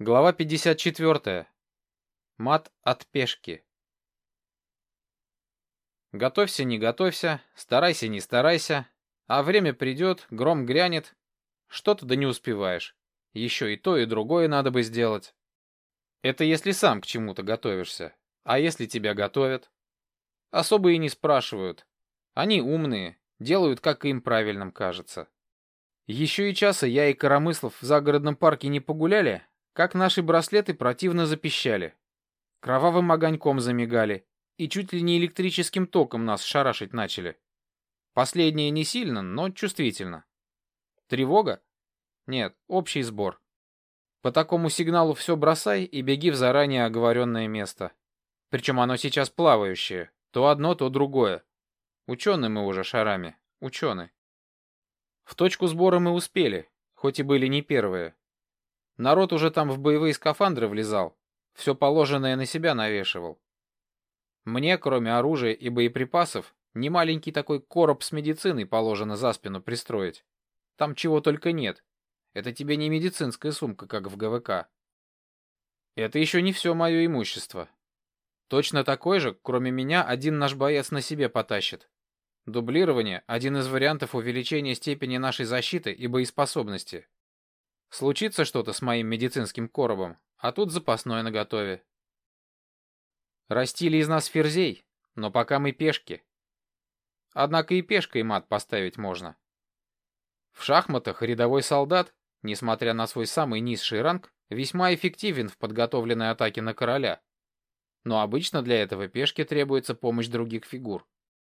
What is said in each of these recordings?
Глава 54. Мат от пешки. Готовься, не готовься, старайся, не старайся, а время придет, гром грянет, что-то да не успеваешь. Еще и то, и другое надо бы сделать. Это если сам к чему-то готовишься. А если тебя готовят? Особо и не спрашивают. Они умные, делают, как им правильным кажется. Еще и часа я и Коромыслов в загородном парке не погуляли, как наши браслеты противно запищали. Кровавым огоньком замигали и чуть ли не электрическим током нас шарашить начали. Последнее не сильно, но чувствительно. Тревога? Нет, общий сбор. По такому сигналу все бросай и беги в заранее оговоренное место. Причем оно сейчас плавающее. То одно, то другое. Ученые мы уже шарами. Ученые. В точку сбора мы успели, хоть и были не первые. Народ уже там в боевые скафандры влезал. Все положенное на себя навешивал. Мне, кроме оружия и боеприпасов, немаленький такой короб с медициной положено за спину пристроить. Там чего только нет. Это тебе не медицинская сумка, как в ГВК. Это еще не все мое имущество. Точно такой же, кроме меня, один наш боец на себе потащит. Дублирование — один из вариантов увеличения степени нашей защиты и боеспособности. Случится что-то с моим медицинским коробом, а тут запасное наготове. Растили из нас ферзей, но пока мы пешки. Однако и пешкой мат поставить можно. В шахматах рядовой солдат, несмотря на свой самый низший ранг, весьма эффективен в подготовленной атаке на короля. Но обычно для этого пешке требуется помощь других фигур.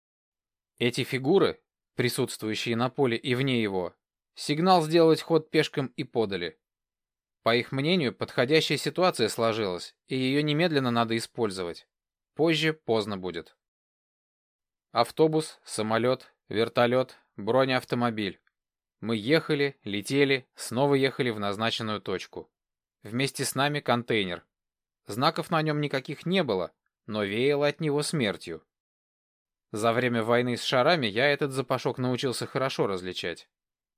Эти фигуры, присутствующие на поле и вне его, сигнал сделать ход пешкам и подали. По их мнению, подходящая ситуация сложилась, и ее немедленно надо использовать. Позже поздно будет. Автобус, самолет, вертолет, бронеавтомобиль. Мы ехали, летели, снова ехали в назначенную точку. Вместе с нами контейнер. Знаков на нем никаких не было, но веяло от него смертью. За время войны с шарами я этот запашок научился хорошо различать.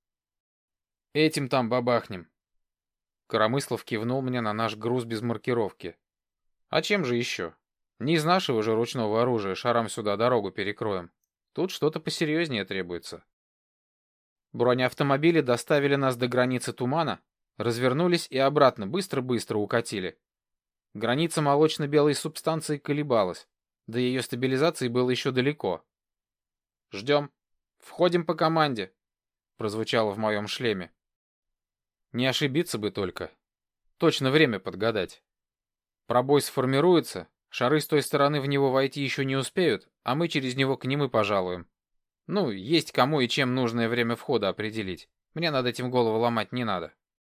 Этим там бабахнем. Коромыслов кивнул мне на наш груз без маркировки. А чем же еще? Не из нашего же ручного оружия шарам сюда дорогу перекроем. Тут что-то посерьезнее требуется. Бронеавтомобили доставили нас до границы тумана, развернулись и обратно быстро-быстро укатили. Граница молочно-белой субстанции колебалась, до ее стабилизации было еще далеко. «Ждем. Входим по команде», — прозвучало в моем шлеме. Не ошибиться бы только. Точно время подгадать. Пробой сформируется, шары с той стороны в него войти еще не успеют, а мы через него к ним и пожалуем. Ну, есть кому и чем нужное время входа определить. Мне над этим голову ломать не надо.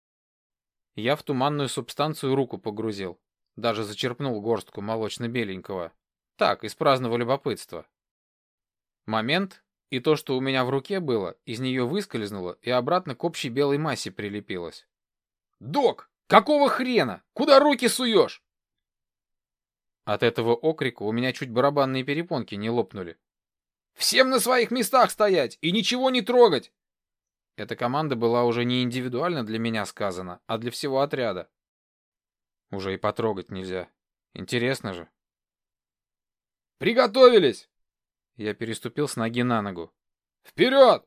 Я в туманную субстанцию руку погрузил. Даже зачерпнул горстку молочно-беленького. Так, из праздного любопытства. Момент, и то, что у меня в руке было, из нее выскользнуло и обратно к общей белой массе прилепилось. «Док, какого хрена? Куда руки суешь?» От этого окрика у меня чуть барабанные перепонки не лопнули. «Всем на своих местах стоять и ничего не трогать!» Эта команда была уже не индивидуально для меня сказана, а для всего отряда. Уже и потрогать нельзя. Интересно же. «Приготовились!» Я переступил с ноги на ногу. «Вперед!»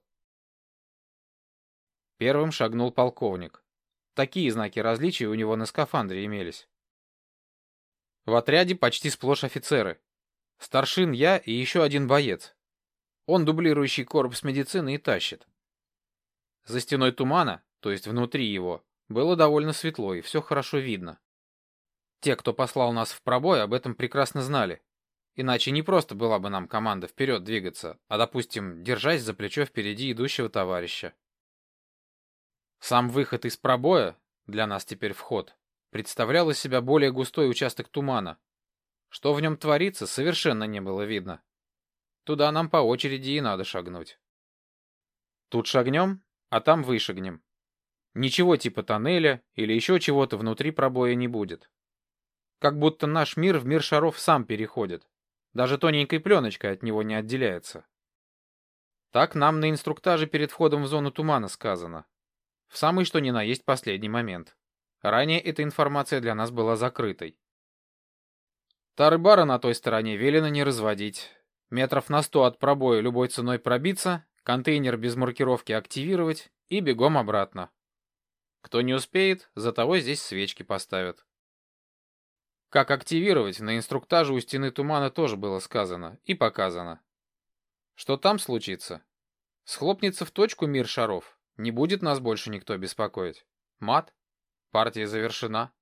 Первым шагнул полковник. Такие знаки различия у него на скафандре имелись. В отряде почти сплошь офицеры. Старшин я и еще один боец. Он дублирующий корпус медицины и тащит. За стеной тумана, то есть внутри его, было довольно светло и все хорошо видно. Те, кто послал нас в пробой, об этом прекрасно знали. Иначе не просто была бы нам команда вперед двигаться, а, допустим, держась за плечо впереди идущего товарища. Сам выход из пробоя, для нас теперь вход, представлял из себя более густой участок тумана. Что в нем творится, совершенно не было видно. Туда нам по очереди и надо шагнуть. Тут шагнем, а там вышагнем. Ничего типа тоннеля или еще чего-то внутри пробоя не будет. Как будто наш мир в мир шаров сам переходит. Даже тоненькой пленочкой от него не отделяется. Так нам на инструктаже перед входом в зону тумана сказано. В самый что ни на есть последний момент. Ранее эта информация для нас была закрытой. Тары-бары на той стороне велено не разводить. Метров на 100 от пробоя любой ценой пробиться, контейнер без маркировки активировать и бегом обратно. Кто не успеет, за того здесь свечки поставят. Как активировать, на инструктаже у стены тумана тоже было сказано и показано. Что там случится? Схлопнется в точку мир шаров, не будет нас больше никто беспокоить. Мат? Партия завершена.